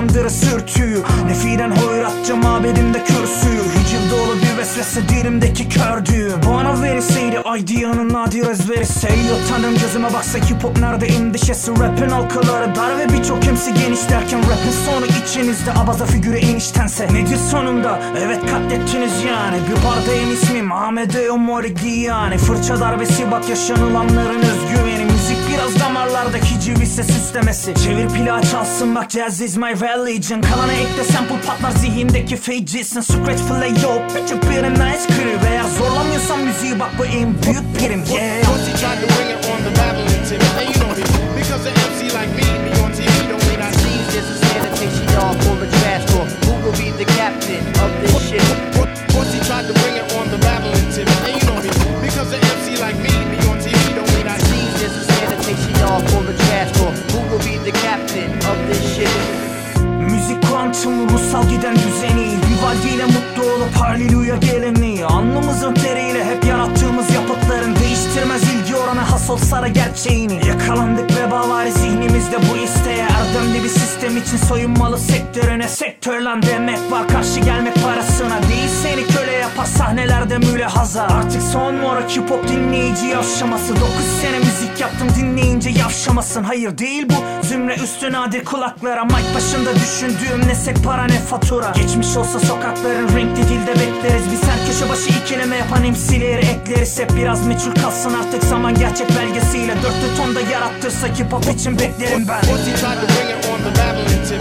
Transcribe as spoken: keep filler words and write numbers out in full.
uyandırır sürtüyü. Nefiden hoyratça mabedimde kürsüyü. Hicil dolu bir vesvese dilimdeki kördüğü. Bana verilseydi ideyanın nadir ezberi. Seyiyor tanrım gözüme baksa hip hop nerede endişesi. Rapin halkaları dar ve birçok hemsi geniş derken rapin sonu içinizde abaza figürü eniştense. Nedir sonunda? Evet katlettiniz yani. Bir bardayım ismim Amedeo Modigliani. Fırça darbesi bak yaşanılanların özgüveni. Müzik biraz damarlardaki civise süslemesi. Çevir plağı çalsın bak jazz is my religion. Kalana ekle sample patlar zihindeki fake Jason. Scratch play yo bitch up in a nice crib. Eğer zorlamıyorsan müziği bak bu en büyük prim. Yeah. Pussy tried to bring it on the Babylon T V. And you know me, because an M C like me be on T V don't mean I Scenes, there's a sanitation yard full of trash talk. Who will be the captain of this shit? Pussy tried to bring it on the Babylon T V. And you know me, because an M C like me be on T V don't mean I Scenes, there's a sanitation yard full of trash talk. Who will be the captain of this shit? Müzik kuantum ruhsal giden düzeni. Vivaldi ile mutlu olup hallelujah geleneği. Alnımızın teriyle hep yarattığımız yapıtların değiştirmez ilgi oranı has olsa da gerçeğini. Yakalandık vebavari zihnimizde bu isteğe. Erdemli bir sistem için soyunmalı sektörüne. Sektörlen demek var karşı gelmek parasına. Değil seni köle yapar sahnelerde mülehaza. Artık son morak hip hop dinleyici yavşaması. Dokuz sene müzik yaptım dinleyince yavşamasın. Hayır değil bu zümre üstü nadir kulaklara. Mic başında düşündüğüm ne set para ne fatura. Geçmiş olsa sokakların renkli dilde bekleriz. Biz her köşe başı ikileme yapan M C'leri ekleriz. Hep biraz meçhul kalsın artık zaman gerçek belgesiyle. Dörtlü tonda yarattırsak hip hop için beklerim ben. Pussy tried to bring it on the Babylon T V.